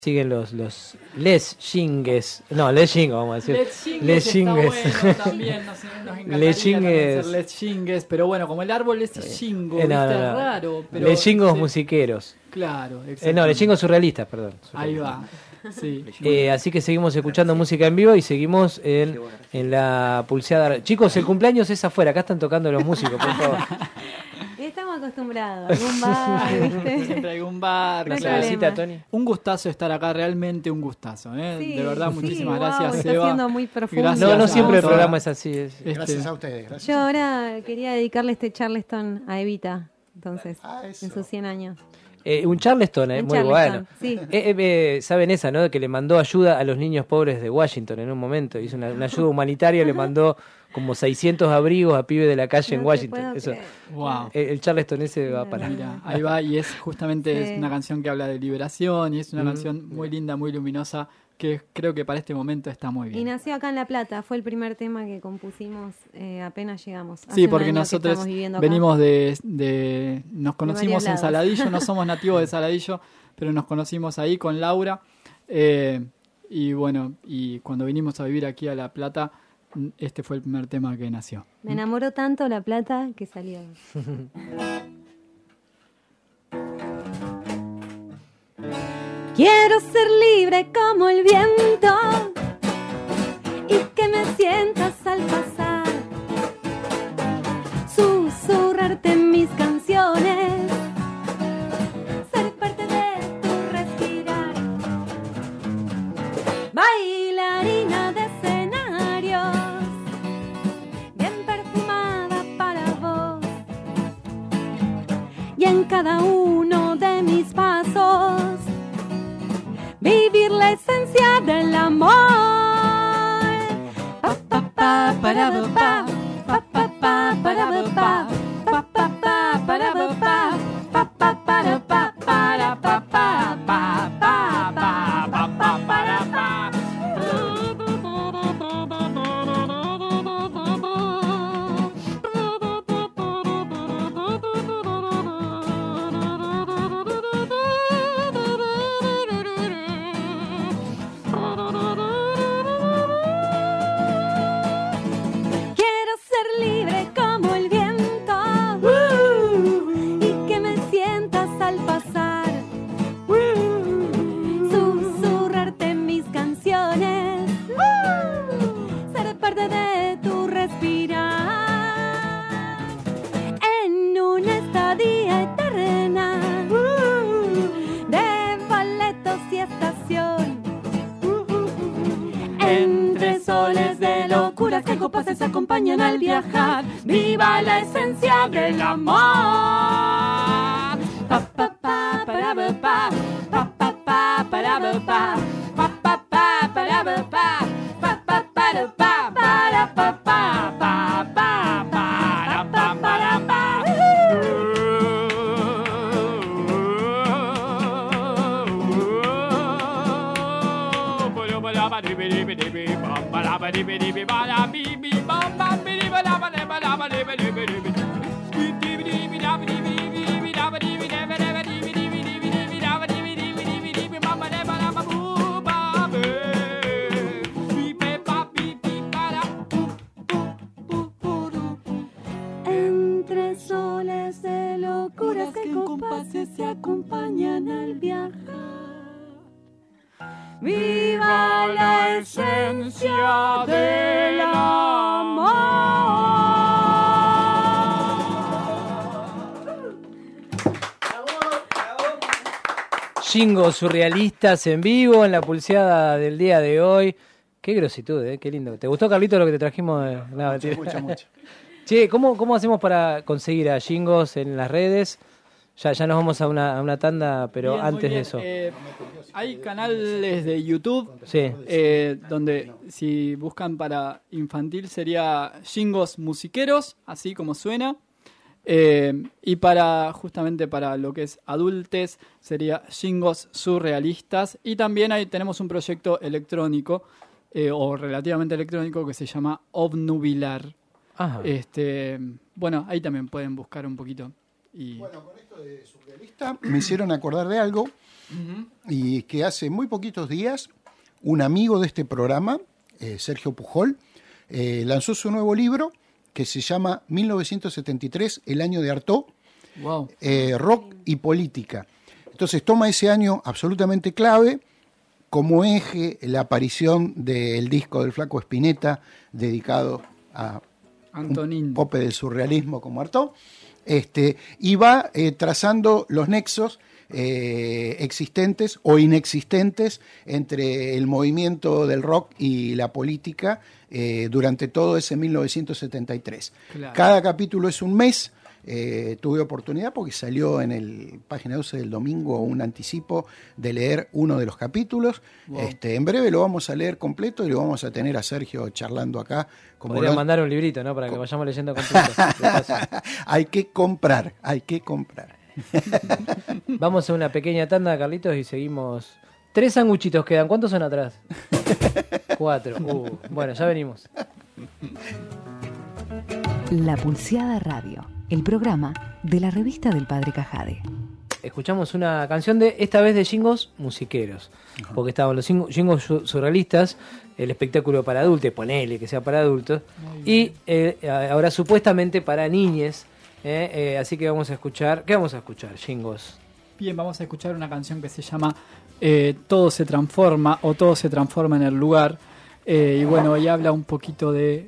Siguen los Les Jingues. No, Les Jingues, vamos a decir. Les Jingues está bueno también. Nos encantaría Les Jingues. ser Les Jingues, pero bueno, como el árbol es Jingo, No, ¿viste? no, no. Es raro. Pero Les Jingos sí. musiqueros. Claro, No, Les Jingos surrealistas, perdón. Ahí va. Sí. Así que seguimos escuchando música en vivo y seguimos en la pulseada. Chicos, el cumpleaños es afuera. Acá están tocando los músicos, por favor. Estamos acostumbrados. Algún bar, ¿viste? Siempre algún bar. No hay claro. problema. Tony. Un gustazo estar acá, realmente un gustazo. Sí, de verdad, sí, muchísimas wow, gracias, está Seba. siendo muy profundo. Gracias No a siempre el todos. programa es así. Gracias a ustedes. Gracias. Yo ahora quería dedicarle este Charleston a Evita, entonces, Eso. en sus 100 años. Un Charleston, Un muy Charleston, bueno. sí. ¿Saben esa, no? Que le mandó ayuda a los niños pobres de Washington en un momento. Hizo una ayuda humanitaria, le mandó como 600 abrigos a pibes de la calle en No te Washington. puedo Eso, creer. Wow. el Charleston ese va para... Mira, ahí va, y es justamente Sí. es una canción que habla de liberación y es una canción muy linda, muy luminosa, que creo que para este momento está muy Y bien. nació acá en La Plata, fue el primer tema que compusimos apenas llegamos. Hace Sí, un porque año que nosotros estamos viviendo acá. venimos nos conocimos en lados. Saladillo, no somos nativos de Saladillo, pero nos conocimos ahí con Laura. Y bueno, y cuando vinimos a vivir aquí a La Plata, este fue el primer tema que nació. Me enamoró tanto La Plata que salió. Quiero ser libre como el viento y que me sientas al pasar, susurrarte en mis canciones, ser parte de tu respirar, bailarina de escenarios, bien perfumada para vos, y en cada uno de mis pasos vivir la esencia del amor. Pa pa pa para pa pa pa pa para pa pa pa pa para pa pa pa para pa para pa pa pa pa pa pa para pa. Quiero ser libre como el viento y que me sientas al pasar, susurrarte en mis canciones, ser parte de tu respirar, en una estadía eterna de boletos y estación, entre soles de locuras que compases se acompañan al viajar. ¡Viva la esencia del amor! Pa pa pa para pa pa pa pa para pa pa pa pa para pa pa pa para pa para pa pa pa pa para pa para pa. Entre soles de locuras que en compases se acompañan al viajar. ¡Viva la esencia del amor! Jingos surrealistas en vivo en la pulseada del día de hoy. Qué grositud, qué lindo. ¿Te gustó, Carlito, lo que te trajimos? No, Mucho. Che, ¿cómo hacemos para conseguir a Jingos en las redes? Ya nos vamos a una tanda, pero Bien, muy antes de bien. eso. Hay canales de YouTube Sí. donde si buscan para infantil sería Jingos Musiqueros, así como suena. Y justamente para lo que es adultes sería Jingos Surrealistas. Y también ahí tenemos un proyecto electrónico o relativamente electrónico que se llama Obnubilar. Ajá. Bueno, ahí también pueden buscar un poquito Y... Bueno, con esto de surrealista me hicieron acordar de algo, y que hace muy poquitos días un amigo de este programa, Sergio Pujol, lanzó su nuevo libro que se llama 1973, el año de Artaud, Wow. Rock y política. Entonces toma ese año absolutamente clave como eje la aparición del disco del Flaco Spinetta dedicado a Antonín. un pope del surrealismo como Artaud, y va trazando los nexos existentes o inexistentes entre el movimiento del rock y la política durante todo ese 1973. Claro. Cada capítulo es un mes. Tuve oportunidad porque salió en el página 12 del domingo un anticipo de leer uno de los capítulos. Wow. En breve lo vamos a leer completo y lo vamos a tener a Sergio charlando acá. Como Podría lo... mandar un librito, ¿no? Para que vayamos leyendo completo. De paso. Hay que comprar. Vamos a una pequeña tanda, Carlitos, y seguimos. 3 sanguchitos quedan. ¿Cuántos son atrás? 4. Bueno, ya venimos. La Pulseada Radio, el programa de la revista del Padre Cajade. Escuchamos una canción de, esta vez de Jingos musiqueros, porque estaban los jingos surrealistas, el espectáculo para adultos, ponele que sea para adultos, y ahora supuestamente para niñes, así que vamos a escuchar, ¿qué vamos a escuchar, Jingos? Bien, vamos a escuchar una canción que se llama Todo se transforma o Todo se transforma en el lugar. Y bueno, y habla un poquito del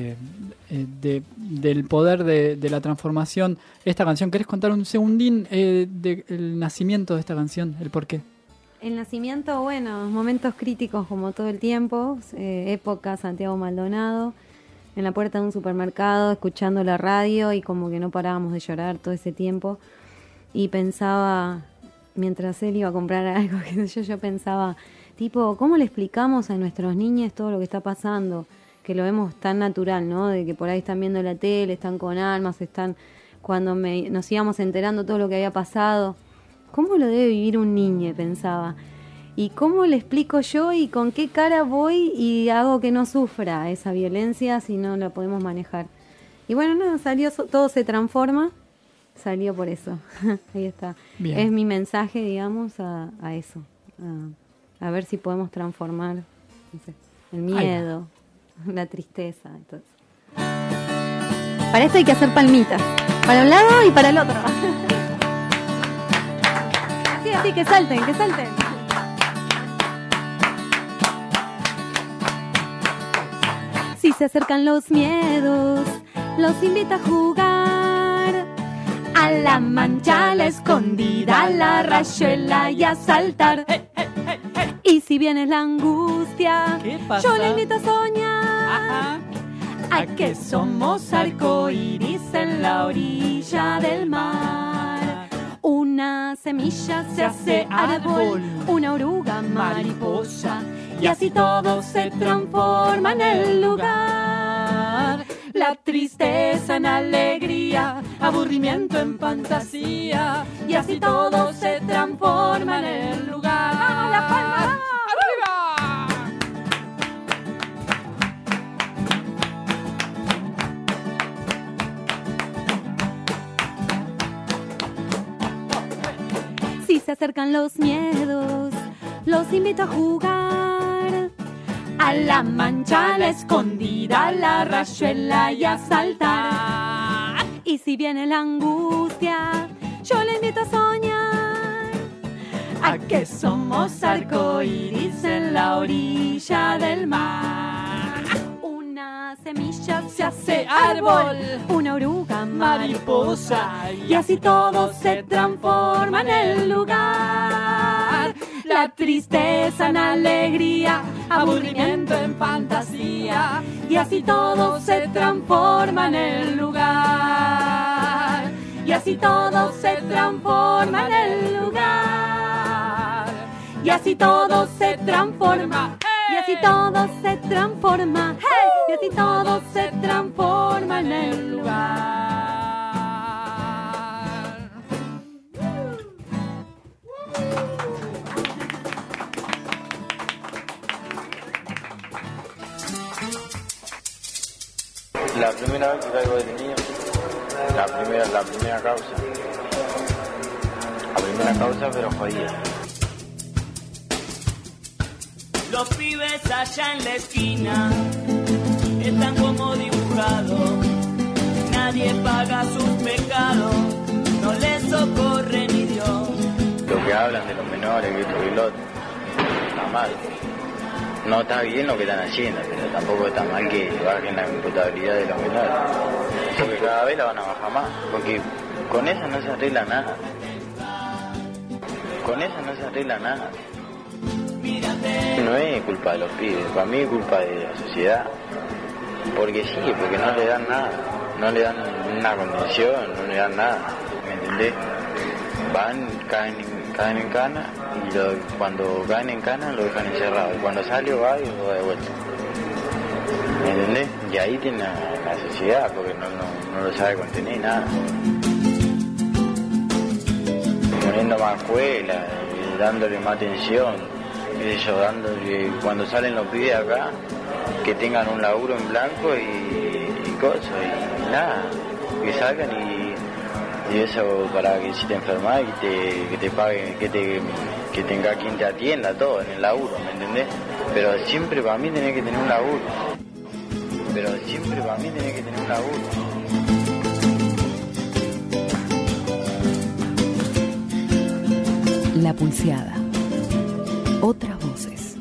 poder de la transformación. Esta canción, ¿querés contar un segundín del nacimiento de esta canción? ¿El por qué? El nacimiento, bueno, momentos críticos como todo el tiempo, época Santiago Maldonado, en la puerta de un supermercado, escuchando la radio y como que no parábamos de llorar todo ese tiempo. Y pensaba, mientras él iba a comprar algo, yo pensaba... Tipo, ¿cómo le explicamos a nuestros niños todo lo que está pasando? Que lo vemos tan natural, ¿no? De que por ahí están viendo la tele, están con almas, están... Cuando nos íbamos enterando todo lo que había pasado. ¿Cómo lo debe vivir un niño? Pensaba. ¿Y cómo le explico yo y con qué cara voy y hago que no sufra esa violencia si no la podemos manejar? Y bueno, no, salió Todo se transforma, salió por eso. Ahí está. Bien. Es mi mensaje, digamos, a eso. A ver si podemos transformar, no sé, el miedo, la tristeza. Entonces. Para esto hay que hacer palmitas, para un lado y para el otro. Así, que salten, que salten. Si se acercan los miedos, los invita a jugar. A la mancha, a la escondida, a la rayuela y a saltar. Y si viene la angustia, yo le invito a soñar. A que somos arcoíris en la orilla del mar. Una semilla se hace árbol, una oruga mariposa, y así todo se transforma en el lugar. La tristeza en alegría, aburrimiento en fantasía, y así todo se transforma en el lugar. ¡Vamos, la palma! Si se acercan los miedos, los invito a jugar. A la mancha, a la escondida, a la rayuela y a saltar. Y si viene la angustia, yo le invito a soñar. A que somos arcoíris en la orilla del mar. Una semilla se hace árbol, una oruga mariposa, y así todo se transforma en el lugar. La tristeza en alegría, aburrimiento en fantasía, y así todo se transforma en el lugar. Y así todo se transforma en el lugar. Y así todo se transforma. Y así todo se transforma. Y así todo se transforma en el lugar. La primera vez que caigo detenido, la primera causa, una causa pero jodida. Los pibes allá en la esquina están como dibujados, nadie paga sus pecados, no les socorre ni Dios. Lo que hablan de los menores, que esto y lo otro, está mal. No está bien lo que están haciendo, pero tampoco está mal que bajen la imputabilidad de los menores. Porque cada vez la van a bajar más, porque con esa no se arregla nada. Con esa no se arregla nada. No es culpa de los pibes, para mí es culpa de la sociedad. Porque sí, porque no le dan nada. No le dan una condición, no le dan nada. ¿Me entendés? Van, caen en cana y cuando caen en cana lo dejan encerrado. Y cuando sale va y lo da de vuelta. ¿Me entendés? Y ahí tiene la sociedad, porque no lo sabe contener nada. Poniendo más escuela, dándole más atención. Dándole, cuando salen los pibes acá, que tengan un laburo en blanco y cosas, y nada, que salgan y eso para que si te enfermas que te paguen, que tenga quien te atienda todo en el laburo, ¿me entendés? Pero siempre para mí tenés que tener un laburo. La Pulseada. Otras voces.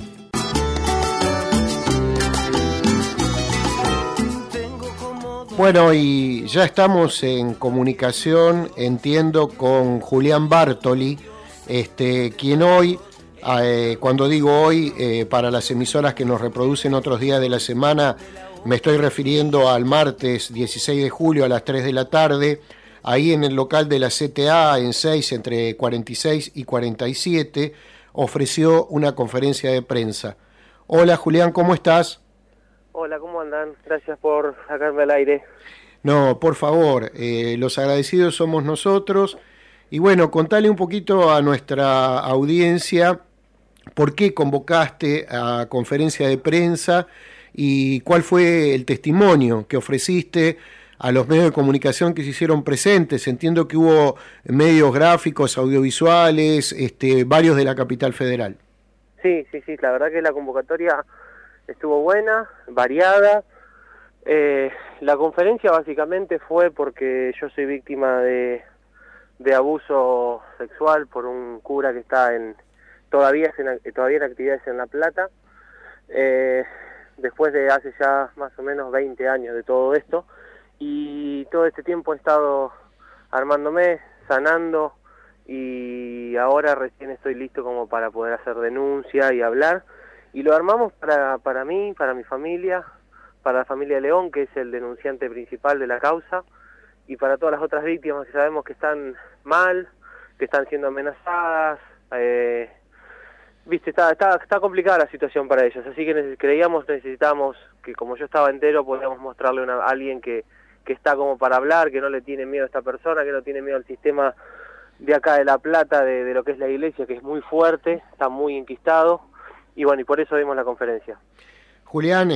Bueno, y ya estamos en comunicación, entiendo, con Julián Bartoli, quien hoy, cuando digo hoy, para las emisoras que nos reproducen otros días de la semana, me estoy refiriendo al martes 16 de julio a las 3 de la tarde, ahí en el local de la CTA, en 6, entre 46 y 47, ofreció una conferencia de prensa. Hola Julián, ¿cómo estás? Hola, ¿cómo andan? Gracias por sacarme al aire. No, por favor, los agradecidos somos nosotros. Y bueno, contale un poquito a nuestra audiencia por qué convocaste a conferencia de prensa y cuál fue el testimonio que ofreciste a los medios de comunicación que se hicieron presentes. Entiendo que hubo medios gráficos, audiovisuales, varios de la capital federal. Sí, la verdad que la convocatoria estuvo buena, variada. La conferencia básicamente fue porque yo soy víctima de abuso sexual por un cura que está todavía en actividades en La Plata. Después de hace ya más o menos 20 años de todo esto. Y todo este tiempo he estado armándome, sanando, y ahora recién estoy listo como para poder hacer denuncia y hablar. Y lo armamos para mí, para mi familia, para la familia León, que es el denunciante principal de la causa, y para todas las otras víctimas que sabemos que están mal, que están siendo amenazadas. Viste, está complicada la situación para ellos, así que necesitamos que, como yo estaba entero, podíamos mostrarle a alguien que está como para hablar, que no le tiene miedo a esta persona, que no tiene miedo al sistema de acá de La Plata, de lo que es la iglesia, que es muy fuerte, está muy enquistado, y bueno, y por eso dimos la conferencia. Julián,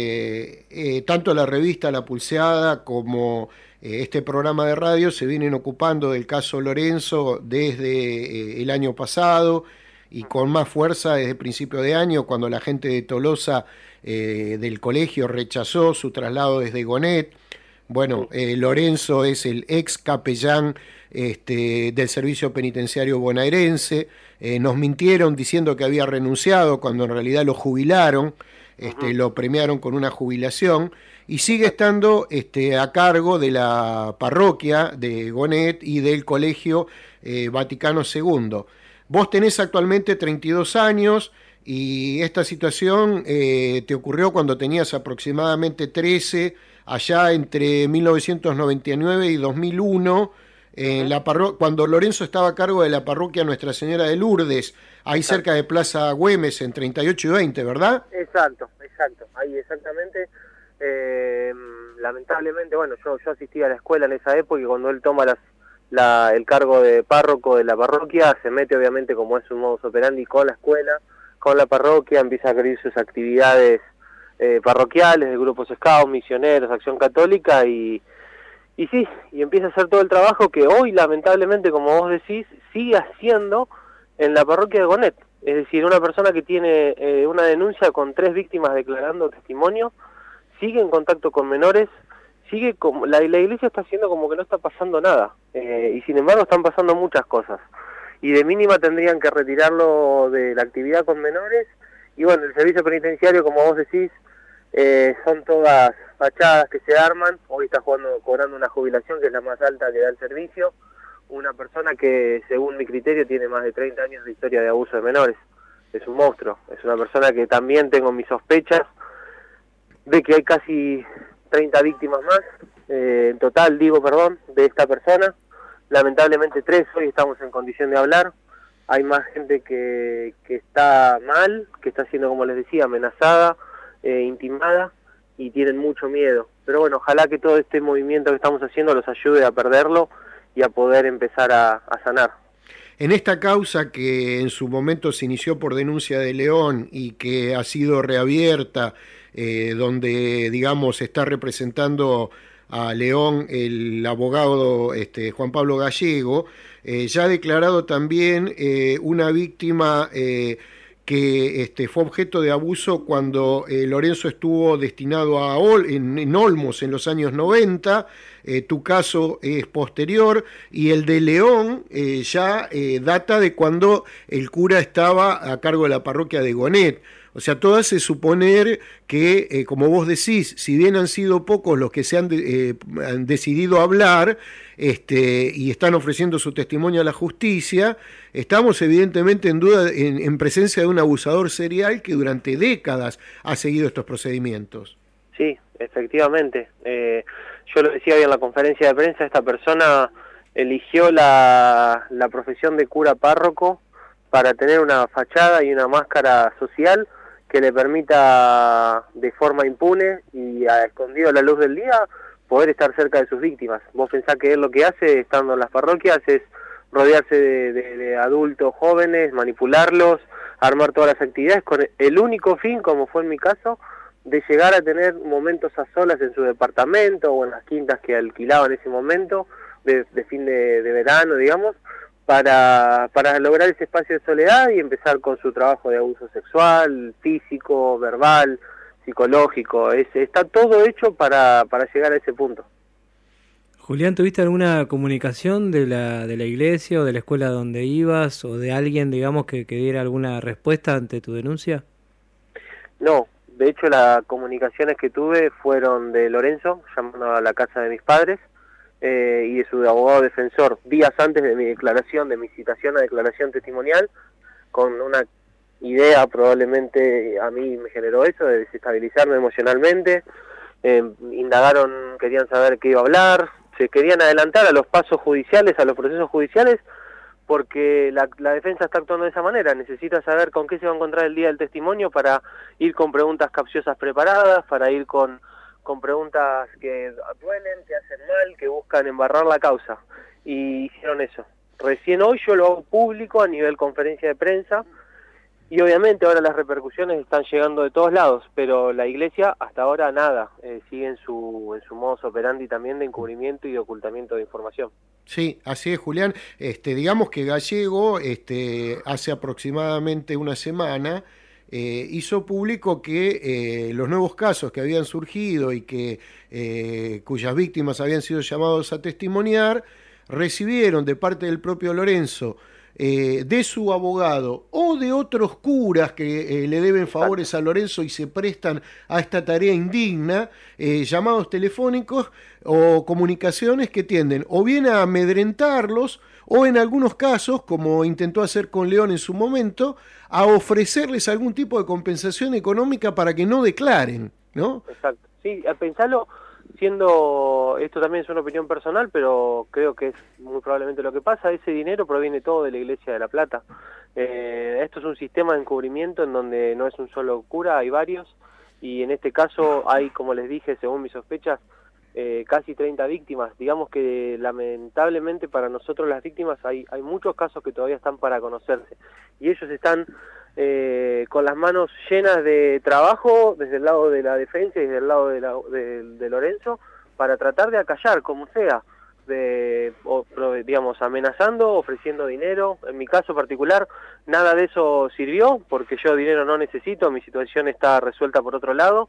tanto la revista La Pulseada como este programa de radio se vienen ocupando del caso Lorenzo desde el año pasado y con más fuerza desde principio de año, cuando la gente de Tolosa del colegio rechazó su traslado desde Gonet. Bueno, Lorenzo es el ex capellán del servicio penitenciario bonaerense. Nos mintieron diciendo que había renunciado cuando en realidad lo jubilaron, lo premiaron con una jubilación y sigue estando a cargo de la parroquia de Gonet y del colegio Vaticano II. Vos tenés actualmente 32 años y esta situación te ocurrió cuando tenías aproximadamente 13, allá entre 1999 y 2001, cuando Lorenzo estaba a cargo de la parroquia Nuestra Señora de Lourdes, ahí cerca de Plaza Güemes, en 38 y 20, ¿verdad? Exacto, ahí exactamente. Lamentablemente, bueno, yo asistí a la escuela en esa época y cuando él toma el cargo de párroco de la parroquia, se mete obviamente, como es un modus operandi, con la escuela, con la parroquia, empieza a abrir sus actividades parroquiales, de grupos scouts, misioneros, acción católica, y Y sí, y empieza a hacer todo el trabajo que hoy, lamentablemente, como vos decís, sigue haciendo en la parroquia de Gonet. Es decir, una persona que tiene una denuncia con 3 víctimas declarando testimonio, sigue en contacto con menores, sigue como la iglesia está haciendo como que no está pasando nada, y sin embargo están pasando muchas cosas. Y de mínima tendrían que retirarlo de la actividad con menores, y bueno, el servicio penitenciario, como vos decís, son todas fachadas que se arman. Hoy está cobrando una jubilación que es la más alta que da el servicio, una persona que según mi criterio tiene más de 30 años de historia de abuso de menores. Es un monstruo, es una persona que también tengo mis sospechas de que hay casi 30 víctimas más, en total de esta persona. Lamentablemente 3 hoy estamos en condición de hablar. Hay más gente que está mal, que está siendo, como les decía, amenazada, intimada, y tienen mucho miedo. Pero bueno, ojalá que todo este movimiento que estamos haciendo los ayude a perderlo y a poder empezar a sanar. En esta causa que en su momento se inició por denuncia de León y que ha sido reabierta, donde, digamos, está representando a León el abogado Juan Pablo Gallego, ya ha declarado también una víctima que fue objeto de abuso cuando Lorenzo estuvo destinado en Olmos en los años 90, tu caso es posterior, y el de León ya data de cuando el cura estaba a cargo de la parroquia de Gonet. O sea, todo hace suponer que, como vos decís, si bien han sido pocos los que se han decidido hablar y están ofreciendo su testimonio a la justicia, estamos evidentemente en presencia de un abusador serial que durante décadas ha seguido estos procedimientos. Sí, efectivamente. Yo lo decía hoy en la conferencia de prensa, esta persona eligió la profesión de cura párroco para tener una fachada y una máscara social que le permita de forma impune y escondido a la luz del día poder estar cerca de sus víctimas. Vos pensás que él lo que hace estando en las parroquias es rodearse de adultos jóvenes, manipularlos, armar todas las actividades con el único fin, como fue en mi caso, de llegar a tener momentos a solas en su departamento o en las quintas que alquilaba en ese momento, de fin de verano, digamos, para lograr ese espacio de soledad y empezar con su trabajo de abuso sexual, físico, verbal, psicológico. Está todo hecho para llegar a ese punto. Julián, ¿tuviste alguna comunicación de la iglesia o de la escuela donde ibas o de alguien, digamos, que diera alguna respuesta ante tu denuncia? No, de hecho las comunicaciones que tuve fueron de Lorenzo, llamando a la casa de mis padres, y de su abogado defensor, días antes de mi declaración, de mi citación a declaración testimonial, con una idea probablemente a mí me generó eso, de desestabilizarme emocionalmente. Indagaron, querían saber qué iba a hablar, se querían adelantar a los pasos judiciales, a los procesos judiciales, porque la defensa está actuando de esa manera, necesita saber con qué se va a encontrar el día del testimonio para ir con preguntas capciosas preparadas, para ir con preguntas que duelen, que hacen mal, que buscan embarrar la causa, y hicieron eso. Recién hoy yo lo hago público a nivel conferencia de prensa, y obviamente ahora las repercusiones están llegando de todos lados, pero la iglesia hasta ahora nada, sigue en su modus operandi también de encubrimiento y de ocultamiento de información. Sí, así es, Julián. Digamos que Gallego, hace aproximadamente una semana, hizo público que los nuevos casos que habían surgido y cuyas víctimas habían sido llamados a testimoniar, recibieron de parte del propio Lorenzo, de su abogado o de otros curas que le deben favores a Lorenzo y se prestan a esta tarea indigna, llamados telefónicos o comunicaciones que tienden o bien a amedrentarlos o en algunos casos, como intentó hacer con León en su momento, a ofrecerles algún tipo de compensación económica para que no declaren, ¿no? Exacto. Sí, pensalo, siendo, esto también es una opinión personal, pero creo que es muy probablemente lo que pasa, ese dinero proviene todo de la Iglesia de La Plata. Esto es un sistema de encubrimiento en donde no es un solo cura, hay varios, y en este caso hay, como les dije, según mis sospechas, casi 30 víctimas. Digamos que lamentablemente para nosotros las víctimas hay muchos casos que todavía están para conocerse, y ellos están con las manos llenas de trabajo desde el lado de la defensa y desde el lado de Lorenzo para tratar de acallar, como sea, digamos, amenazando, ofreciendo dinero. En mi caso particular, nada de eso sirvió, porque yo dinero no necesito, mi situación está resuelta por otro lado,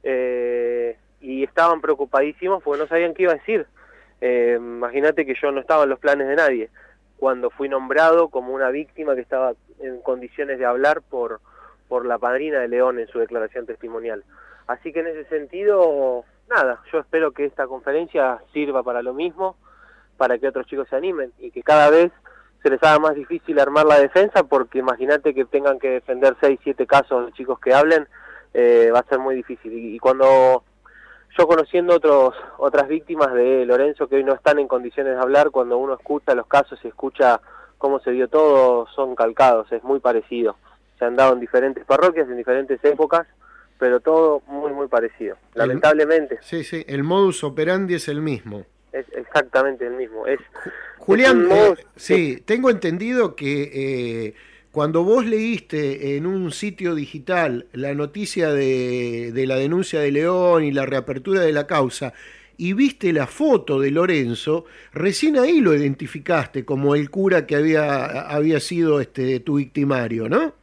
y estaban preocupadísimos porque no sabían qué iba a decir. Imagínate que yo no estaba en los planes de nadie, cuando fui nombrado como una víctima que estaba en condiciones de hablar por la padrina de León en su declaración testimonial. Así que en ese sentido, nada, yo espero que esta conferencia sirva para lo mismo, para que otros chicos se animen y que cada vez se les haga más difícil armar la defensa, porque imagínate que tengan que defender 6, 7 casos de chicos que hablen, va a ser muy difícil. Y cuando yo, conociendo otras víctimas de Lorenzo que hoy no están en condiciones de hablar, cuando uno escucha los casos y escucha cómo se dio todo, son calcados, es muy parecido. Se han dado en diferentes parroquias, en diferentes épocas, pero todo muy, muy parecido, lamentablemente. Sí, el modus operandi es el mismo. Es exactamente el mismo. Julián, sí, tengo entendido que cuando vos leíste en un sitio digital la noticia de la denuncia de León y la reapertura de la causa, y viste la foto de Lorenzo, recién ahí lo identificaste como el cura que había sido tu victimario, ¿no?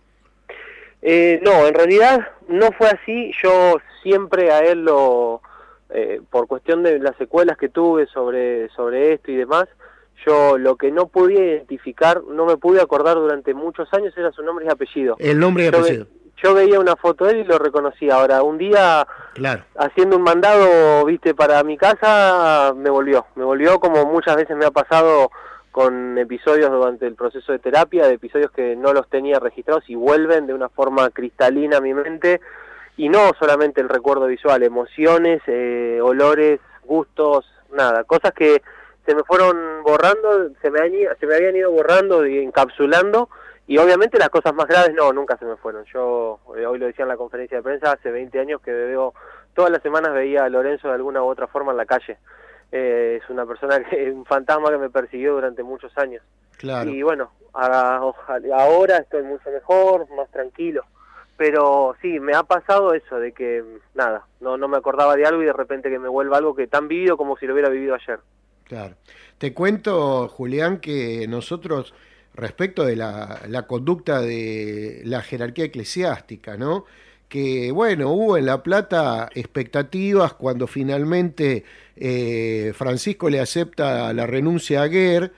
No, en realidad no fue así. Yo siempre a él por cuestión de las secuelas que tuve sobre esto y demás, yo lo que no podía identificar, no me pude acordar durante muchos años, era su nombre y apellido. El nombre y apellido. Yo veía una foto de él y lo reconocía. Ahora, un día, claro, haciendo un mandado, para mi casa, me volvió como muchas veces me ha pasado con episodios durante el proceso de terapia, de episodios que no los tenía registrados y vuelven de una forma cristalina a mi mente, y no solamente el recuerdo visual, emociones, olores, gustos, nada, cosas que se me fueron borrando, se me habían ido borrando y encapsulando, y obviamente las cosas más graves nunca se me fueron. Yo hoy lo decía en la conferencia de prensa, hace 20 años que todas las semanas veía a Lorenzo de alguna u otra forma en la calle. Es una persona un fantasma que me persiguió durante muchos años. Claro. Y bueno, ahora estoy mucho mejor, más tranquilo. Pero sí, me ha pasado eso de que, nada, no me acordaba de algo y de repente que me vuelva algo que tan vivido como si lo hubiera vivido ayer. Claro. Te cuento, Julián, que nosotros, respecto de la conducta de la jerarquía eclesiástica, ¿no?, que bueno, hubo en La Plata expectativas cuando finalmente Francisco le acepta la renuncia a Aguer,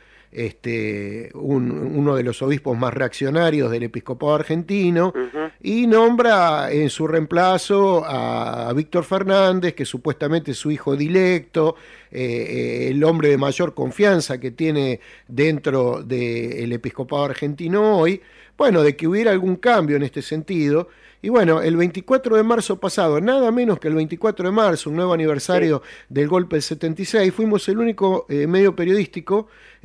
uno de los obispos más reaccionarios del episcopado argentino, y nombra en su reemplazo a Víctor Fernández, que supuestamente es su hijo dilecto, el hombre de mayor confianza que tiene dentro del episcopado argentino hoy. Bueno, de que hubiera algún cambio en este sentido. Y bueno, el 24 de marzo pasado, nada menos que el 24 de marzo, un nuevo aniversario del golpe del 76, fuimos el único medio periodístico,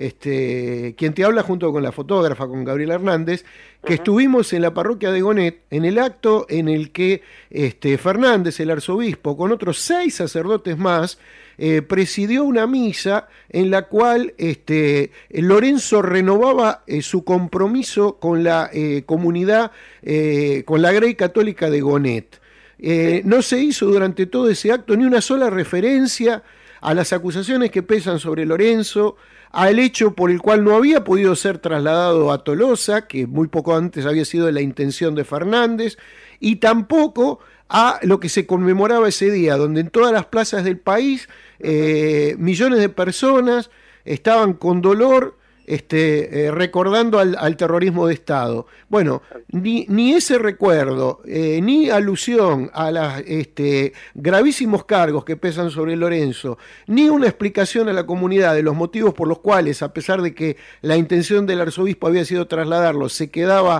quien te habla junto con la fotógrafa, con Gabriela Hernández, que estuvimos en la parroquia de Gonet, en el acto en el que Fernández, el arzobispo, con otros 6 sacerdotes más, presidió una misa en la cual Lorenzo renovaba su compromiso con la comunidad, con la Grey Católica de Gonet. No se hizo durante todo ese acto ni una sola referencia a las acusaciones que pesan sobre Lorenzo, al hecho por el cual no había podido ser trasladado a Tolosa, que muy poco antes había sido la intención de Fernández, y tampoco a lo que se conmemoraba ese día, donde en todas las plazas del país millones de personas estaban con dolor recordando al terrorismo de Estado. Bueno, ni ese recuerdo, ni alusión a los gravísimos cargos que pesan sobre Lorenzo, ni una explicación a la comunidad de los motivos por los cuales, a pesar de que la intención del arzobispo había sido trasladarlo, se quedaba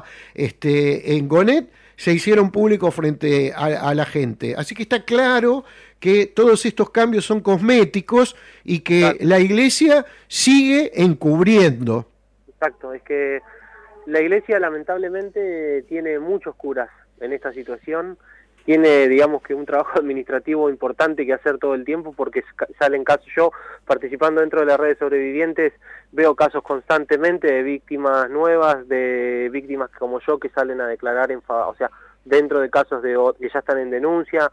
en Gonet, se hicieron públicos frente a la gente. Así que está claro que todos estos cambios son cosméticos y que la Iglesia sigue encubriendo. Exacto, es que la Iglesia lamentablemente tiene muchos curas en esta situación, tiene, digamos, que un trabajo administrativo importante que hacer todo el tiempo, porque salen casos. Yo, participando dentro de las redes sobrevivientes, veo casos constantemente de víctimas nuevas, de víctimas como yo que salen a declarar dentro de casos que ya están en denuncia.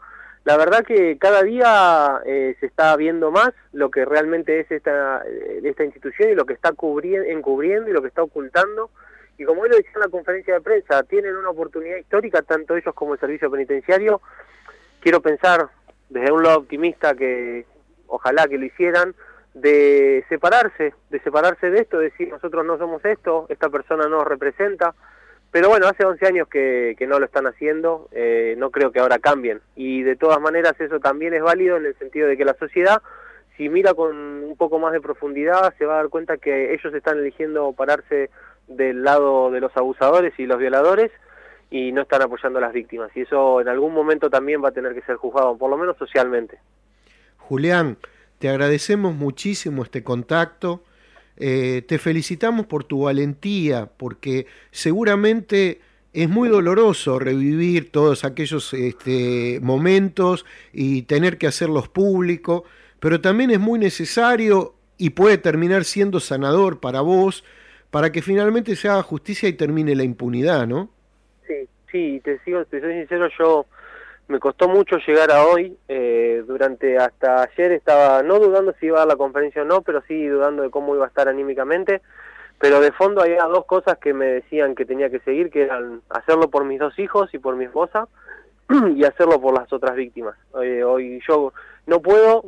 la verdad que cada día se está viendo más lo que realmente es esta institución y lo que está encubriendo y lo que está ocultando. Y como él lo decía en la conferencia de prensa, tienen una oportunidad histórica, tanto ellos como el servicio penitenciario. Quiero pensar, desde un lado optimista, que ojalá que lo hicieran, de separarse de esto, de decir nosotros no somos esto, esta persona no nos representa. Pero bueno, hace 11 años que no lo están haciendo, no creo que ahora cambien. Y de todas maneras eso también es válido en el sentido de que la sociedad, si mira con un poco más de profundidad, se va a dar cuenta que ellos están eligiendo pararse del lado de los abusadores y los violadores y no están apoyando a las víctimas. Y eso en algún momento también va a tener que ser juzgado, por lo menos socialmente. Julián, te agradecemos muchísimo este contacto. Te felicitamos por tu valentía, porque seguramente es muy doloroso revivir todos aquellos momentos y tener que hacerlos públicos, pero también es muy necesario y puede terminar siendo sanador para vos, para que finalmente se haga justicia y termine la impunidad, ¿no? Sí, te soy sincero, yo me costó mucho llegar a hoy. Durante hasta ayer estaba no dudando si iba a dar la conferencia o no, pero sí dudando de cómo iba a estar anímicamente. Pero de fondo había dos cosas que me decían que tenía que seguir, que eran hacerlo por mis 2 hijos y por mi esposa, y hacerlo por las otras víctimas. Hoy yo no puedo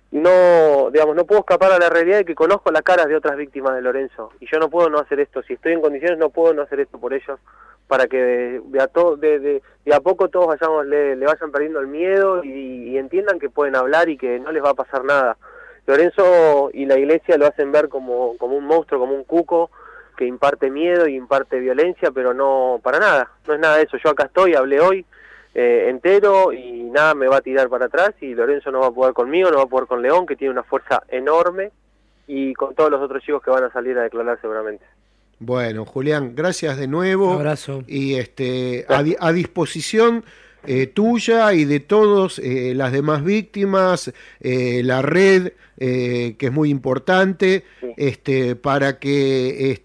escapar a la realidad de que conozco las caras de otras víctimas de Lorenzo, y yo no puedo no hacer esto. Si estoy en condiciones, no puedo no hacer esto por ellos, para que de a poco todos le vayan perdiendo el miedo y entiendan que pueden hablar y que no les va a pasar nada. Lorenzo y la iglesia lo hacen ver como un monstruo, como un cuco que imparte miedo y imparte violencia, pero no, para nada, no es nada de eso. Yo acá estoy, hablé hoy entero y nada me va a tirar para atrás, y Lorenzo no va a poder conmigo, no va a poder con León, que tiene una fuerza enorme, y con todos los otros chicos que van a salir a declarar seguramente. Bueno, Julián, gracias de nuevo. Un abrazo. Y a disposición tuya y de todos las demás víctimas, la red, que es muy importante, sí. Para que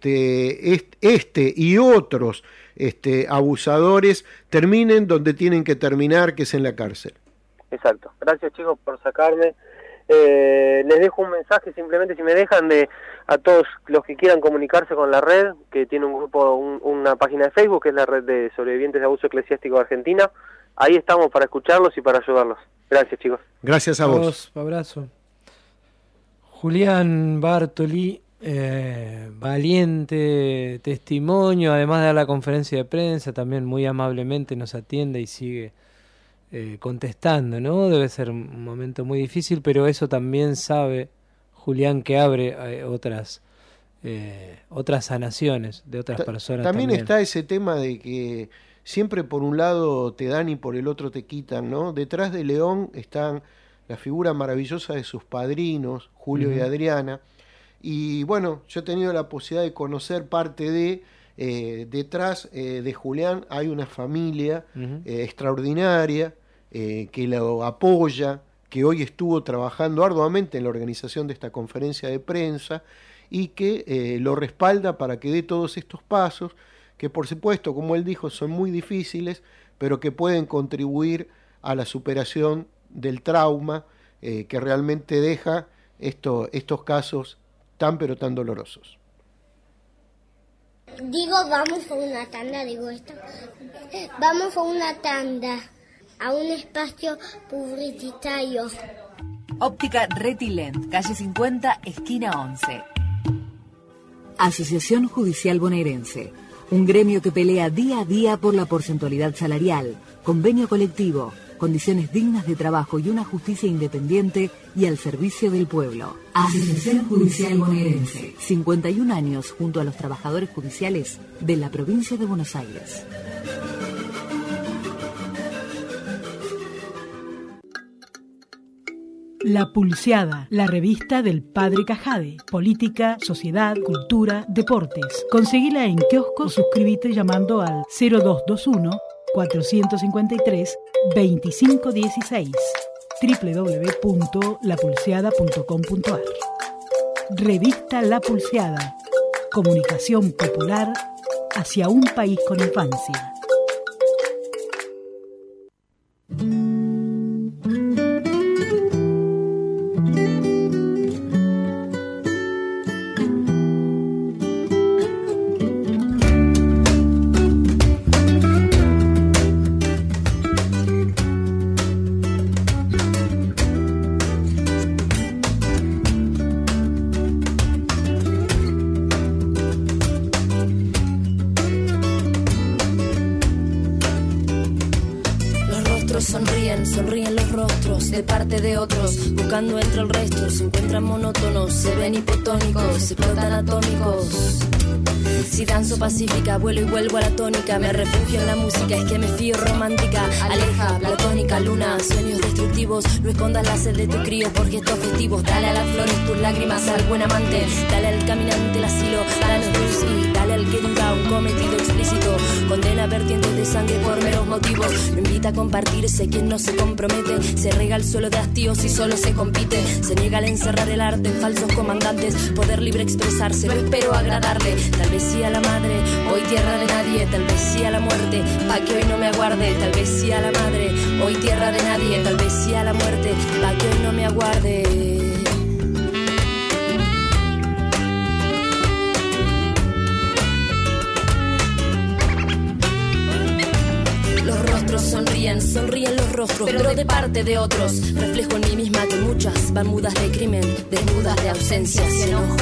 y otros abusadores terminen donde tienen que terminar, que es en la cárcel. Exacto. Gracias, chicos, por sacarme. Les dejo un mensaje, simplemente, si me dejan, a todos los que quieran comunicarse con la red, que tiene un grupo, una página de Facebook, que es la Red de Sobrevivientes de Abuso Eclesiástico de Argentina. Ahí estamos para escucharlos y para ayudarlos. Gracias, chicos. Gracias a vos. Abrazo. Julián Bartoli, valiente testimonio, además de dar la conferencia de prensa, también muy amablemente nos atiende y sigue contestando, ¿no? Debe ser un momento muy difícil, pero eso también sabe Julián, que abre otras sanaciones de otras personas. También está ese tema de que siempre por un lado te dan y por el otro te quitan, ¿no? Detrás de León están la figura maravillosa de sus padrinos, Julio y Adriana, y bueno, yo he tenido la posibilidad de conocer parte de... detrás de Julián hay una familia extraordinaria, que lo apoya, que hoy estuvo trabajando arduamente en la organización de esta conferencia de prensa y que lo respalda para que dé todos estos pasos, que por supuesto, como él dijo, son muy difíciles, pero que pueden contribuir a la superación del trauma que realmente deja estos casos tan pero tan dolorosos. Vamos a una tanda, esto. Vamos a una tanda, a un espacio publicitario. Óptica Retilent, calle 50, esquina 11. Asociación Judicial Bonaerense, un gremio que pelea día a día por la porcentualidad salarial, convenio colectivo, condiciones dignas de trabajo y una justicia independiente y al servicio del pueblo. Asociación Judicial Bonaerense, 51 años junto a los trabajadores judiciales de la provincia de Buenos Aires. La Pulseada, la revista del Padre Cajade. Política, sociedad, cultura, deportes. Conseguila en kiosco o suscríbete llamando al 0221-453-2516. www.lapulseada.com.ar. Revista La Pulseada. Comunicación popular hacia un país con infancia. rostros sonríen, sonríen los rostros de parte de otros, buscando entre el resto, se encuentran monótonos, se ven hipotónicos, se explotan atómicos. Si danzo pacífica, vuelo y vuelvo a la tónica, me refugio en la música, es que me fío romántica, aleja, platónica, luna, sueños destructivos, no escondas la sed de tu crío por gestos festivos, dale a las flores tus lágrimas al buen amante, dale al caminante el asilo, dale luz y dale al que duda un cometido explícito, condena vertientes de sangre por meros motivos, lo invita a compartirse, quien no se compromete, se rega el suelo de hastíos y solo se compite, se niega al encerrar el arte en falsos comandantes, poder libre expresarse, no espero agradarle, tal vez sí a la madre, hoy tierra de nadie, tal vez sí a la muerte, pa' que hoy no me aguarde, tal vez sí a la madre, hoy tierra de nadie, tal vez sí a la muerte, pa' que hoy no me aguarde. Los rostros sonríen, sonríen los rostros, pero de parte de otros, reflejo en mí misma que muchas van mudas de crimen, desnudas de ausencia y enojo.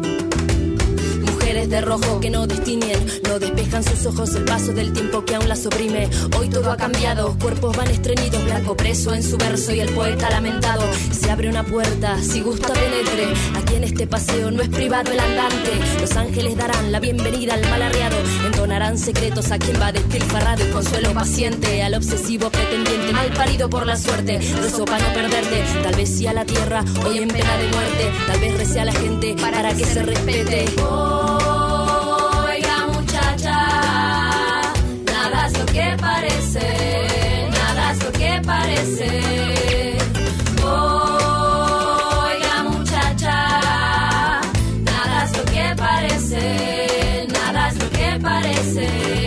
De rojo que no distinguen, no despejan sus ojos el paso del tiempo que aún las oprime. Hoy todo ha cambiado, cuerpos van estreñidos, blanco preso en su verso y el poeta lamentado. Se abre una puerta, si gusta penetre, aquí en este paseo no es privado el andante. Los ángeles darán la bienvenida al mal arreado, entonarán secretos a quien va despilfarrado y consuelo paciente al obsesivo pretendiente, mal parido por la suerte, rezo para no perderte, tal vez sí a la tierra, hoy en pena de muerte, tal vez rece a la gente para que se respete. Nada es lo que parece, nada es lo que parece. Oiga muchacha, nada es lo que parece, nada es lo que parece.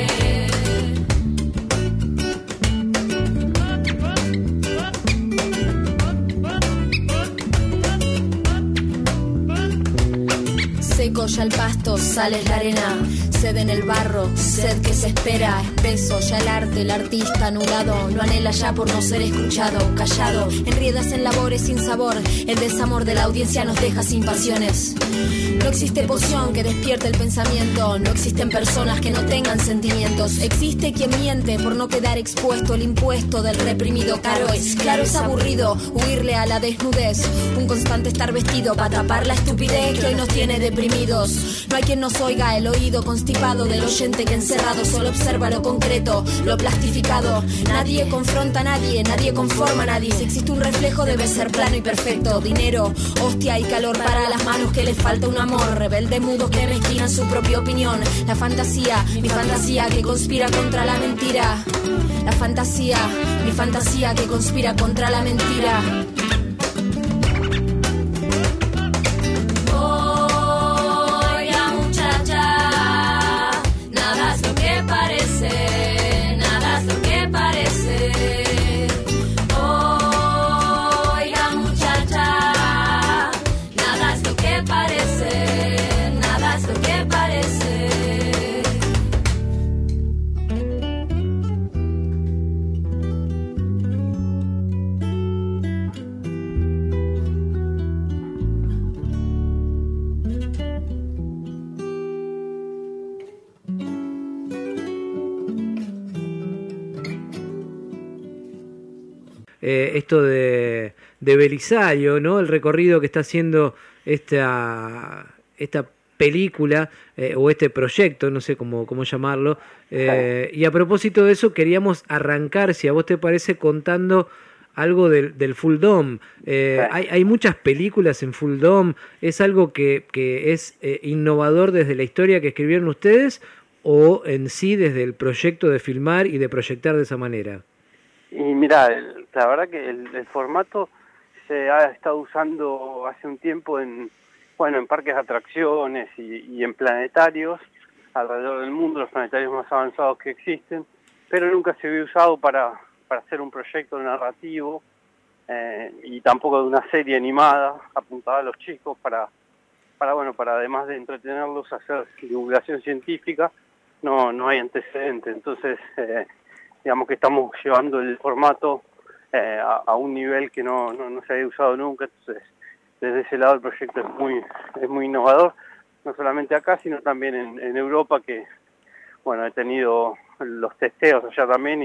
Seco ya el pasto, sale la arena, sed en el barro, sed que se espera, espeso ya el arte, el artista anulado, no anhela ya por no ser escuchado, callado, enriedas en labores sin sabor, el desamor de la audiencia nos deja sin pasiones. No existe poción que despierte el pensamiento, no existen personas que no tengan sentimientos, existe quien miente por no quedar expuesto, el impuesto del reprimido, claro es aburrido, huirle a la desnudez, un constante estar vestido para tapar la estupidez que hoy nos tiene deprimidos. No hay quien nos oiga, el oído constipado del oyente que encerrado solo observa lo concreto, lo plastificado. Nadie confronta a nadie, nadie conforma a nadie. Si existe un reflejo debe ser plano y perfecto. Dinero, hostia y calor para las manos que les falta un amor. Rebelde mudos que mezquinan su propia opinión. La fantasía, mi fantasía que conspira contra la mentira. La fantasía, mi fantasía que conspira contra la mentira. Esto de Belisario, ¿no? El recorrido que está haciendo esta película o este proyecto, no sé cómo llamarlo. Y a propósito de eso, queríamos arrancar, si a vos te parece, contando algo del Full Dome. Hay muchas películas en Full Dome. ¿Es algo que es innovador desde la historia que escribieron ustedes o en sí desde el proyecto de filmar y de proyectar de esa manera? Y mira, la verdad que el formato se ha estado usando hace un tiempo en parques de atracciones y en planetarios alrededor del mundo, los planetarios más avanzados que existen, pero nunca se había usado para hacer un proyecto narrativo y tampoco de una serie animada apuntada a los chicos para además de entretenerlos, hacer divulgación científica. No hay antecedente, entonces digamos que estamos llevando el formato a un nivel que no se había usado nunca. Entonces desde ese lado el proyecto es muy innovador, no solamente acá sino también en Europa, que he tenido los testeos allá también y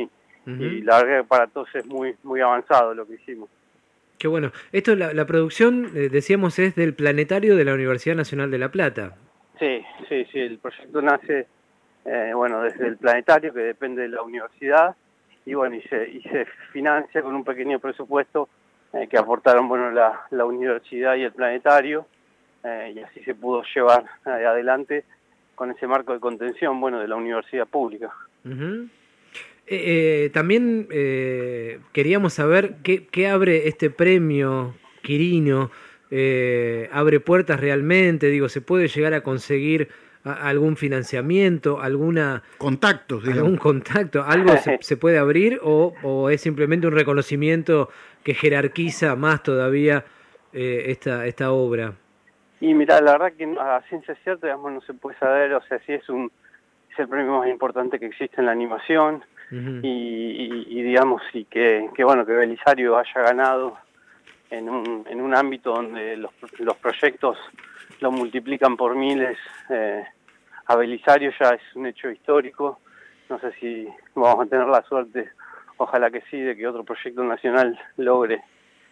y la verdad que para todos es muy, muy avanzado lo que hicimos. Qué bueno. Esto, la producción, decíamos, es del Planetario de la Universidad Nacional de La Plata. Sí, el proyecto nace, desde el Planetario, que depende de la universidad, y se financia con un pequeño presupuesto que aportaron, la universidad y el Planetario, y así se pudo llevar adelante con ese marco de contención, de la universidad pública. También queríamos saber qué abre este premio Quirino. ¿Abre puertas realmente? Digo, ¿se puede llegar a conseguir algún financiamiento, contactos, digamos. algún contacto? ¿Algo se puede abrir o es simplemente un reconocimiento que jerarquiza más todavía esta obra? Y mira, la verdad que a ciencia cierta, digamos, no se puede saber, o sea, si es el premio más importante que existe en la animación. Y digamos, que Belisario haya ganado en un ámbito donde los proyectos lo multiplican por miles. A Belisario ya es un hecho histórico. No sé si vamos a tener la suerte, ojalá que sí, de que otro proyecto nacional logre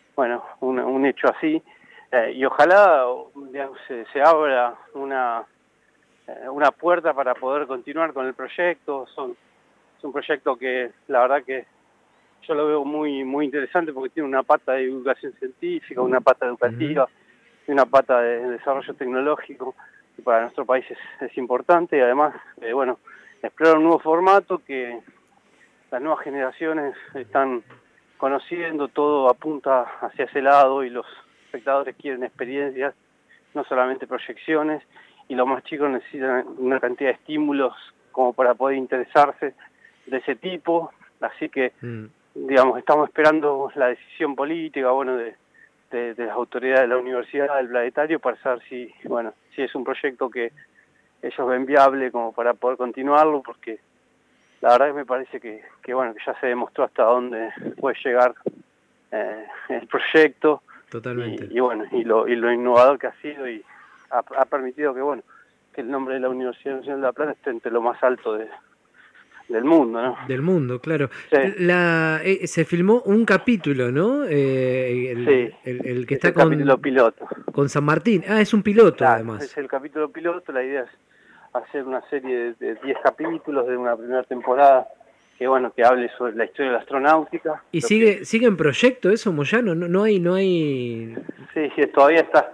un hecho así, y ojalá, digamos, se abra una puerta para poder continuar con el proyecto. Es un proyecto que la verdad que yo lo veo muy, muy interesante, porque tiene una pata de divulgación científica, una pata educativa y una pata de desarrollo tecnológico, que para nuestro país es importante. Y además, explora un nuevo formato que las nuevas generaciones están conociendo, todo apunta hacia ese lado y los espectadores quieren experiencias, no solamente proyecciones, y los más chicos necesitan una cantidad de estímulos como para poder interesarse de ese tipo. Así que, digamos, estamos esperando la decisión política, de las autoridades de la universidad, del Planetario, para saber si es un proyecto que ellos ven viable como para poder continuarlo, porque la verdad que me parece que ya se demostró hasta dónde puede llegar el proyecto. Totalmente. Y lo innovador que ha sido, y ha permitido que el nombre de la Universidad Nacional de La Plata esté entre lo más alto del mundo, ¿no? Del mundo, claro. Sí. Se filmó un capítulo, ¿no? El que está con... el capítulo piloto. Con San Martín. Es un piloto, claro, además. Es el capítulo piloto. La idea es hacer una serie de 10 capítulos de una primera temporada que hable sobre la historia de la astronáutica. ¿Y sigue en proyecto eso, Moyano? No hay... Sí, todavía está.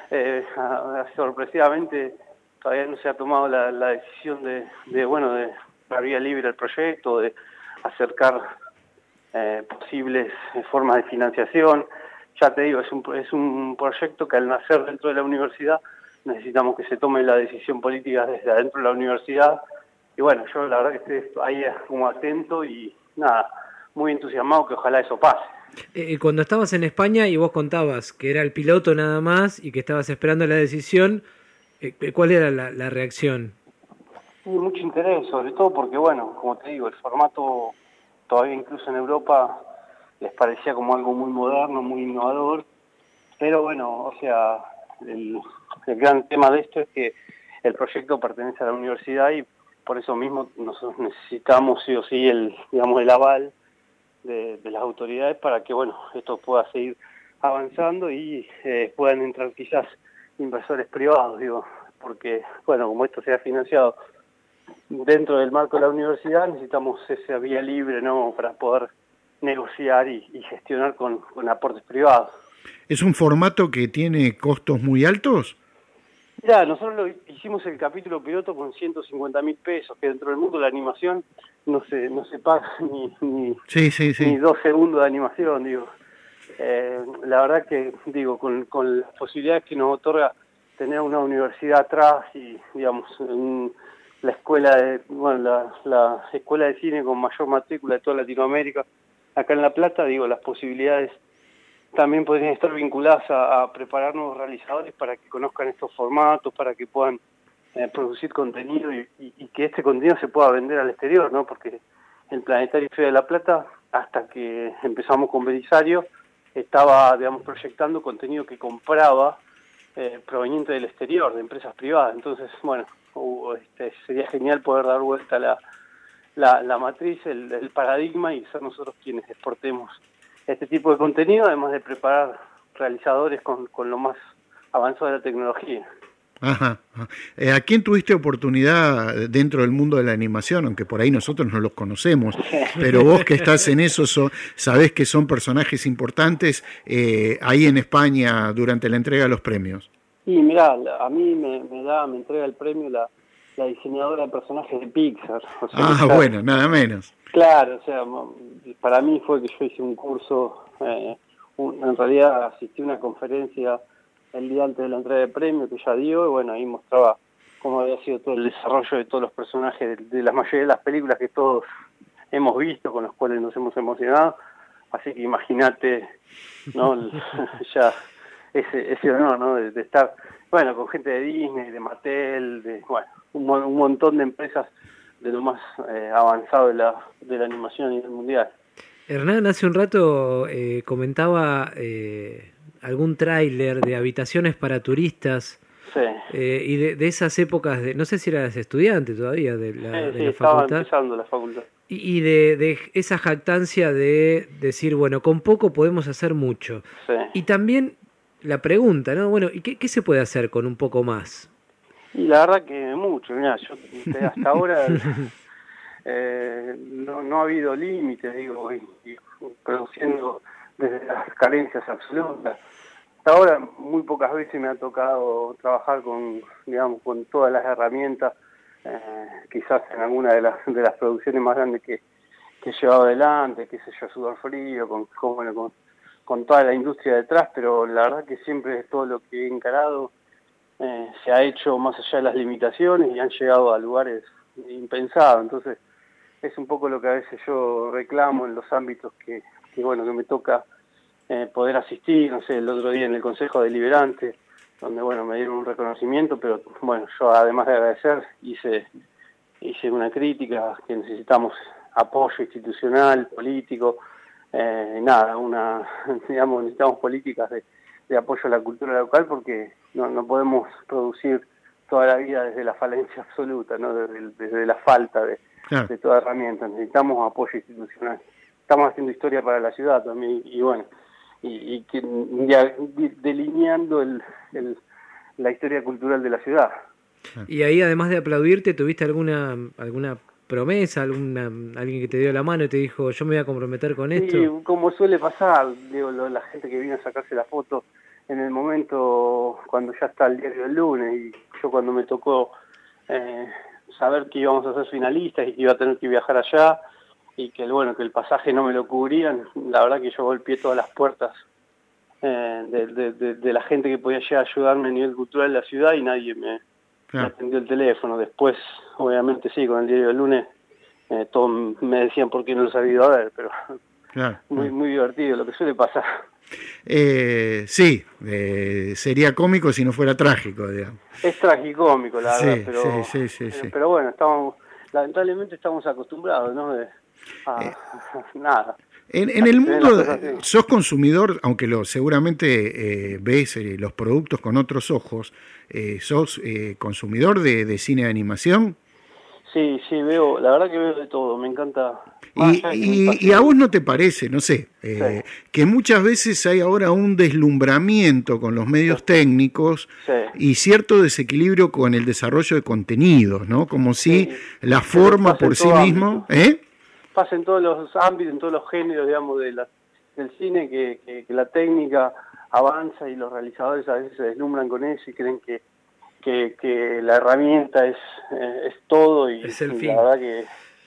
Sorpresivamente, todavía no se ha tomado la decisión de dar vía libre al proyecto, de acercar posibles formas de financiación. Ya te digo, es un proyecto que al nacer dentro de la universidad necesitamos que se tome la decisión política desde adentro de la universidad. Y yo la verdad que estoy ahí como atento y muy entusiasmado que ojalá eso pase. Cuando estabas en España y vos contabas que era el piloto nada más y que estabas esperando la decisión, ¿cuál era la reacción? Sí, mucho interés, sobre todo porque, como te digo, el formato todavía incluso en Europa les parecía como algo muy moderno, muy innovador, pero el gran tema de esto es que el proyecto pertenece a la universidad y por eso mismo nosotros necesitamos sí o sí el aval de las autoridades para que esto pueda seguir avanzando y puedan entrar quizás inversores privados, porque como esto sea financiado dentro del marco de la universidad, necesitamos esa vía libre, ¿no?, para poder negociar y gestionar con aportes privados. ¿Es un formato que tiene costos muy altos? Ya, nosotros hicimos el capítulo piloto con 150.000 pesos, que dentro del mundo de la animación no se paga ni 2 segundos de animación, la verdad que, con las posibilidades que nos otorga tener una universidad atrás y, la escuela la escuela de cine con mayor matrícula de toda Latinoamérica, acá en La Plata, las posibilidades también podrían estar vinculadas a preparar nuevos realizadores para que conozcan estos formatos, para que puedan producir contenido y que este contenido se pueda vender al exterior, ¿no? Porque el Planetario Fede de La Plata, hasta que empezamos con Belisario, estaba, proyectando contenido que compraba proveniente del exterior, de empresas privadas. Entonces, sería genial poder dar vuelta la la matriz, el paradigma, y ser nosotros quienes exportemos este tipo de contenido, además de preparar realizadores con lo más avanzado de la tecnología. Ajá. ¿A quién tuviste oportunidad dentro del mundo de la animación? Aunque por ahí nosotros no los conocemos, pero vos que estás en eso, sabés que son personajes importantes ahí en España durante la entrega de los premios. Y mirá, a mí me entrega el premio la diseñadora de personajes de Pixar. O sea, bueno, nada menos. Claro, o sea, para mí fue que yo hice un curso, en realidad asistí a una conferencia el día antes de la entrega de premio que ella dio, y bueno, ahí mostraba cómo había sido todo el desarrollo de todos los personajes de la mayoría de las películas que todos hemos visto, con los cuales nos hemos emocionado, así que imagínate, ¿no? Ya ese honor, ¿no? De estar, bueno, con gente de Disney, de Mattel, bueno, un montón de empresas de lo más avanzado de la animación a nivel mundial. Hernán hace un rato comentaba algún tráiler de habitaciones para turistas. Sí. Y de esas épocas, no sé si eras estudiante todavía de la estaba facultad. Empezando la facultad. Y de esa jactancia de decir, bueno, con poco podemos hacer mucho. Sí. Y también la pregunta, ¿no? Bueno, ¿y qué se puede hacer con un poco más? Y la verdad que mucho, mirá, yo hasta ahora no ha habido límites, digo, y produciendo desde las carencias absolutas. Hasta ahora muy pocas veces me ha tocado trabajar con todas las herramientas, quizás en alguna de las producciones más grandes que he llevado adelante, qué sé yo, Sudor Frío, con toda la industria detrás, pero la verdad que siempre todo lo que he encarado se ha hecho más allá de las limitaciones y han llegado a lugares impensados. Entonces es un poco lo que a veces yo reclamo en los ámbitos que me toca poder asistir. No sé, el otro día en el Consejo Deliberante, donde me dieron un reconocimiento, pero bueno, yo además de agradecer hice una crítica que necesitamos apoyo institucional, político, necesitamos políticas de apoyo a la cultura local, porque no podemos producir toda la vida desde la falencia absoluta, ¿no? Desde la falta de toda herramienta. Necesitamos apoyo institucional. Estamos haciendo historia para la ciudad también, y delineando la historia cultural de la ciudad. Y ahí, además de aplaudirte, ¿tuviste alguna promesa, alguien que te dio la mano y te dijo, yo me voy a comprometer con esto? Sí, como suele pasar, la gente que viene a sacarse la foto en el momento cuando ya está el diario del lunes, y yo cuando me tocó saber que íbamos a ser finalistas y que iba a tener que viajar allá, y que el pasaje no me lo cubrían, la verdad que yo golpeé todas las puertas de la gente que podía llegar a ayudarme a nivel cultural de la ciudad, y nadie me atendió el teléfono. Después, obviamente sí, con el diario del lunes, todos me decían por qué no los había ido a ver, pero muy divertido, lo que suele pasar. Sí, sería cómico si no fuera trágico, digamos. Es tragicómico, la verdad, pero sí. Pero bueno, lamentablemente estamos acostumbrados, ¿no? Nada. En el mundo sos consumidor, aunque seguramente ves los productos con otros ojos, sos consumidor de cine de animación. Sí, veo, la verdad que veo de todo, me encanta. Y a vos no te parece, no sé, que muchas veces hay ahora un deslumbramiento con los medios técnicos y cierto desequilibrio con el desarrollo de contenidos, ¿no? Como si la forma por sí mismo... Pasa en todos los ámbitos, en todos los géneros, digamos, del cine, que la técnica avanza y los realizadores a veces se deslumbran con eso y creen que la herramienta es todo, y es el fin. La verdad que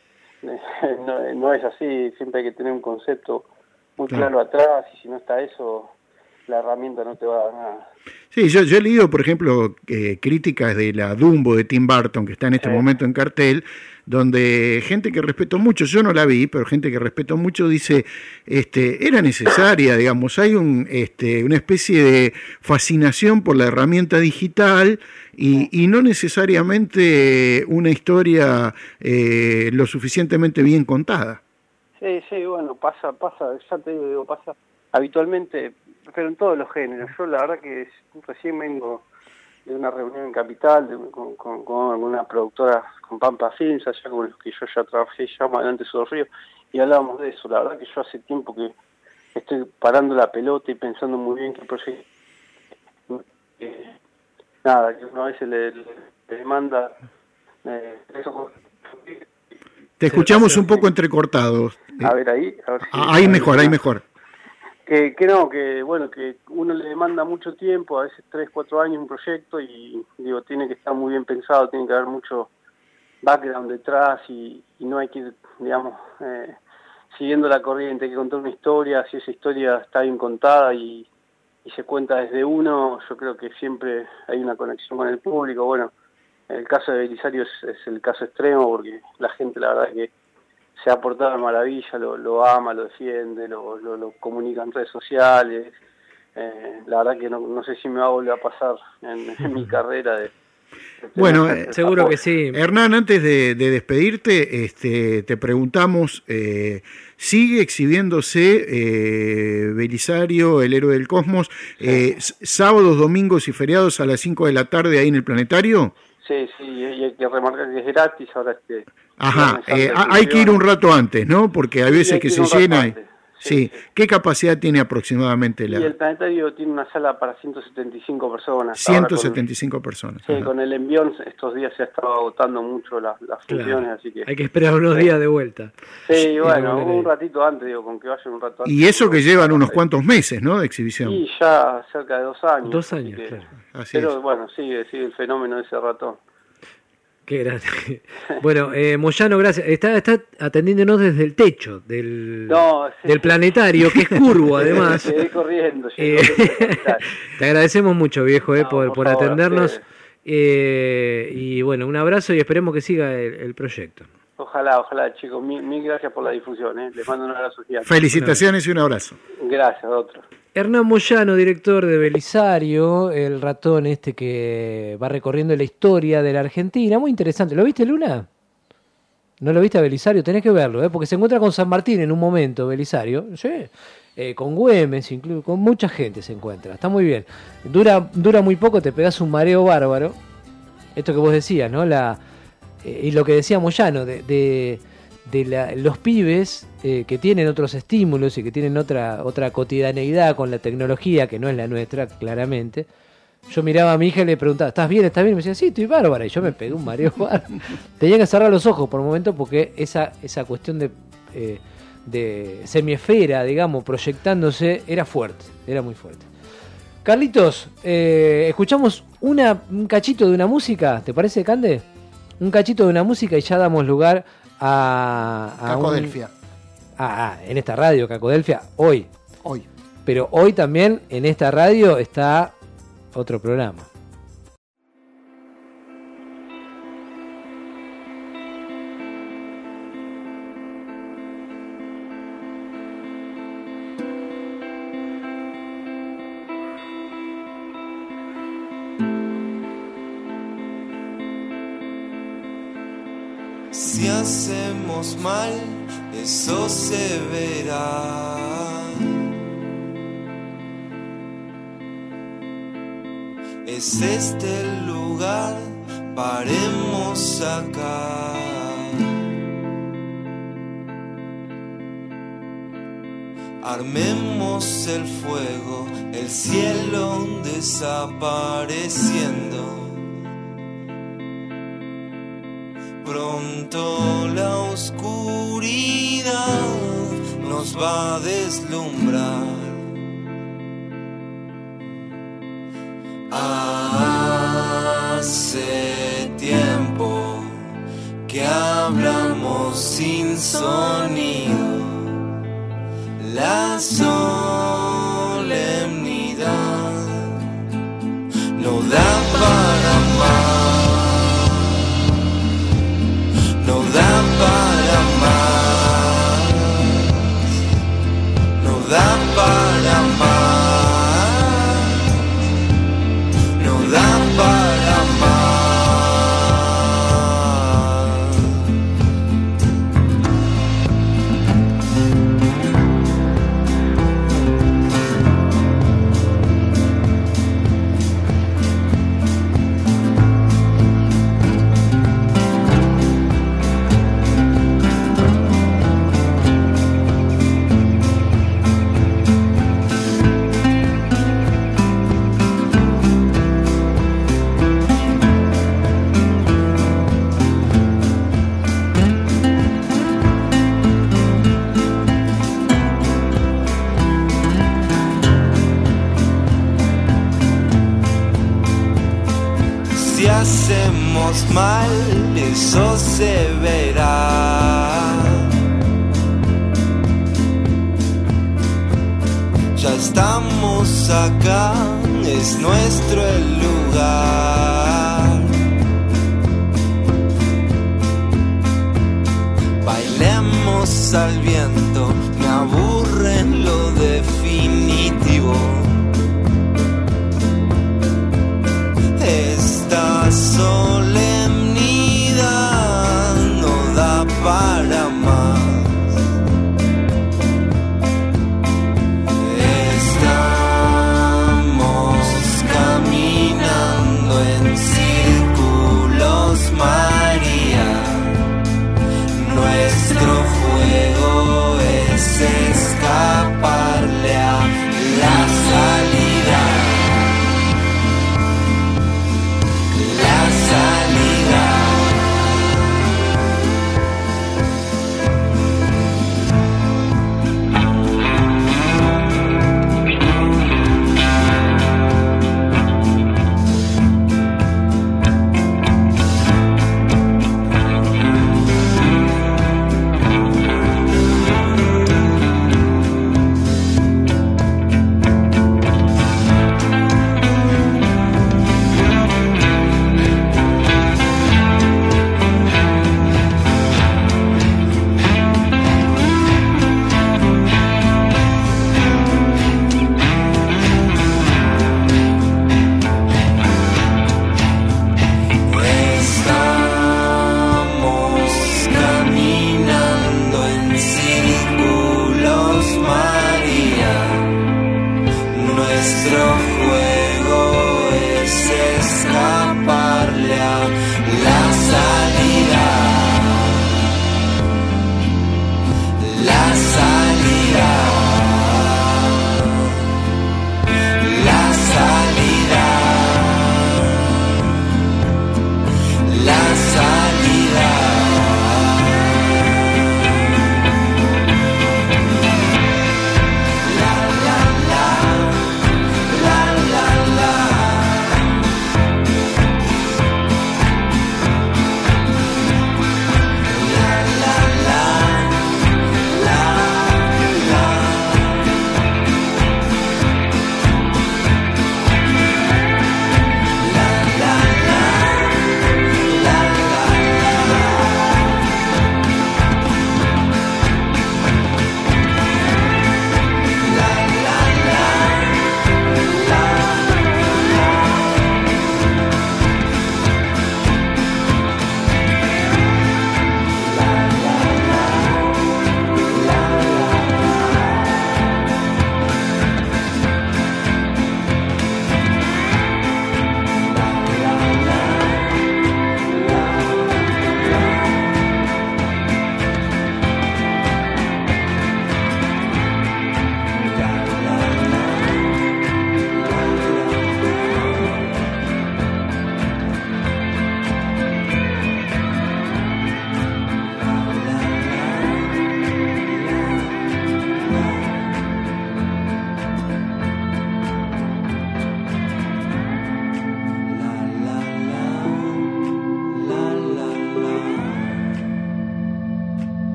no es así. Siempre hay que tener un concepto muy claro atrás, y si no está eso, la herramienta no te va a dar nada. Sí, yo he leído, por ejemplo, críticas de la Dumbo de Tim Burton, que está en este momento en cartel, donde gente que respeto mucho, yo no la vi, pero gente que respeto mucho dice, era necesaria, digamos, hay una especie de fascinación por la herramienta digital y no necesariamente una historia lo suficientemente bien contada. Sí, bueno, pasa, ya te digo, pasa habitualmente, pero en todos los géneros. Yo la verdad que recién vengo una reunión en Capital con alguna productora, con Pampa Films, allá con los que yo ya trabajé ya más adelante Sudor Frío, y hablábamos de eso. La verdad que yo hace tiempo que estoy parando la pelota y pensando muy bien qué proyecto. Nada, que uno a veces le demanda eso. Te escuchamos un poco entrecortado. A ver ahí. A ver si ahí mejor, ahí mejor. Que bueno, que uno le demanda mucho tiempo, a veces 3, 4 años un proyecto, y digo, tiene que estar muy bien pensado, tiene que haber mucho background detrás, y no hay que ir, digamos, siguiendo la corriente, hay que contar una historia. Si esa historia está bien contada y se cuenta desde uno, yo creo que siempre hay una conexión con el público. Bueno, el caso de Belisario es el caso extremo, porque la gente, la verdad es que se ha portado de maravilla, lo ama, lo defiende, lo comunica en redes sociales. La verdad que no sé si me va a volver a pasar en mi carrera de bueno, seguro que sí. Hernán, antes de despedirte, te preguntamos, ¿sigue exhibiéndose Belisario, el héroe del cosmos, sábados, domingos y feriados a las 5 de la tarde ahí en el Planetario? Sí, y hay que remarcar que es gratis, ahora Ajá, hay que ir un rato antes, ¿no? Porque hay veces que se llena. Sí. ¿Qué capacidad tiene aproximadamente la...? Y el Planetario tiene una sala para 175 personas. 175 personas. Sí, con el envión estos días se ha estado agotando mucho las funciones, así que... Hay que esperar unos días de vuelta. Sí, bueno, un ratito antes, con que vayan un rato antes. Y eso que llevan unos cuantos meses, ¿no?, de exhibición. Y ya cerca de 2 años. 2 años, claro. Pero bueno, sigue el fenómeno de ese ratón. Qué grande. Bueno, Moyano, gracias. Está atendiéndonos desde el techo del Planetario, que es curvo además. Quedé corriendo. Te agradecemos mucho, viejo, por atendernos. Y bueno, un abrazo y esperemos que siga el proyecto. Ojalá, chicos. Mil gracias por la difusión. Les mando un abrazo gigante. Felicitaciones y un abrazo. Gracias, otro. Hernán Moyano, director de Belisario, el ratón que va recorriendo la historia de la Argentina. Muy interesante. ¿Lo viste, Luna? ¿No lo viste a Belisario? Tenés que verlo, porque se encuentra con San Martín en un momento, Belisario. Sí. Con Güemes, incluso, con mucha gente se encuentra. Está muy bien. Dura muy poco, te pegás un mareo bárbaro. Esto que vos decías, ¿no? Y lo que decía Moyano, de los pibes que tienen otros estímulos y que tienen otra cotidianeidad con la tecnología, que no es la nuestra, claramente. Yo miraba a mi hija y le preguntaba, ¿estás bien? Y me decía, sí, estoy bárbara. Y yo me pegué un mareo bárbaro. Tenía que cerrar los ojos por un momento porque esa cuestión de semiesfera, digamos, proyectándose, era fuerte, era muy fuerte. Carlitos, escuchamos un cachito de una música, ¿te parece, Cande? Un cachito de una música y ya damos lugar a Cacodelfia. En esta radio, Cacodelfia, hoy. Pero hoy también en esta radio está otro programa. Si hacemos mal, eso se verá. Es este el lugar, paremos acá. Armemos el fuego, el cielo desapareciendo. Pronto la oscuridad nos va a deslumbrar. Hace tiempo que hablamos sin sonido. La solemnidad no da para más, no da para más, no da para más, no da para más. hacemos mal, eso se verá. Ya estamos acá, es nuestro el lugar. Bailemos al viento,